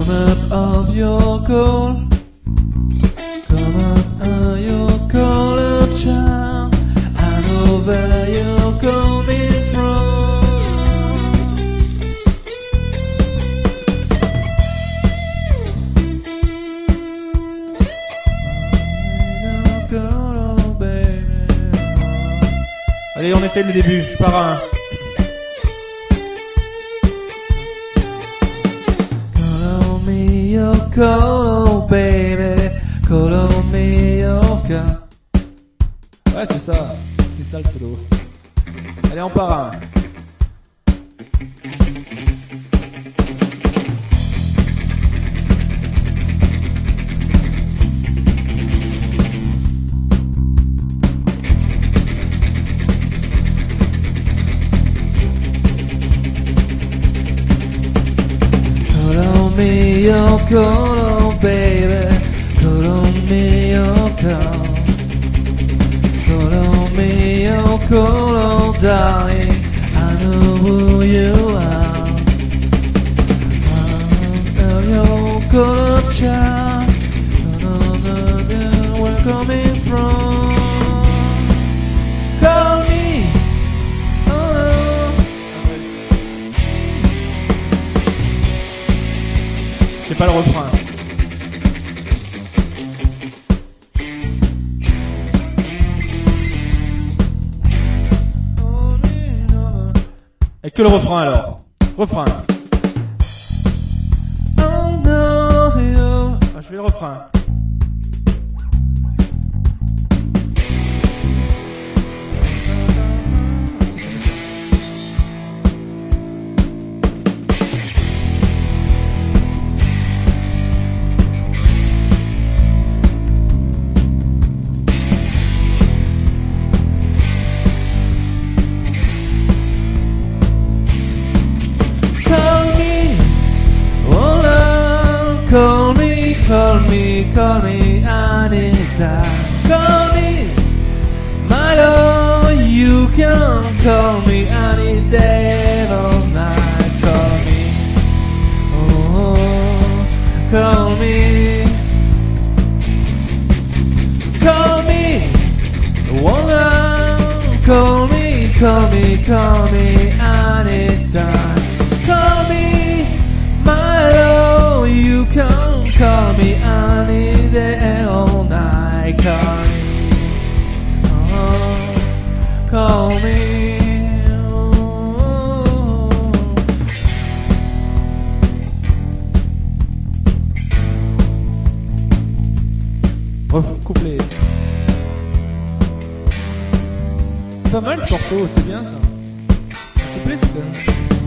Come up of your call. Come up of your call, a child. I know where you're coming from. Oh, baby. Allez, on essaie le début. Je pars à un. Call, baby, call on me your car. Ouais, c'est ça le solo. Allez, on part à un. Call on baby, call on me your call. Call on me your call, oh darling, I know who you are. I'm your call, oh child, where we're coming from. Call me, oh no. C'est pas le refrain. Et que le refrain alors. Refrain. Je fais le refrain. Call me anytime. Call me, my love. You can call me any day or night. Call me, oh, call me. Call me, woman. Call me, call me, call me anytime. Call me, my love. You can call me any day or night. Call me, oh, call me, oh. Couplet. C'est pas mal ce morceau, c'était bien ça. Couplet, c'était...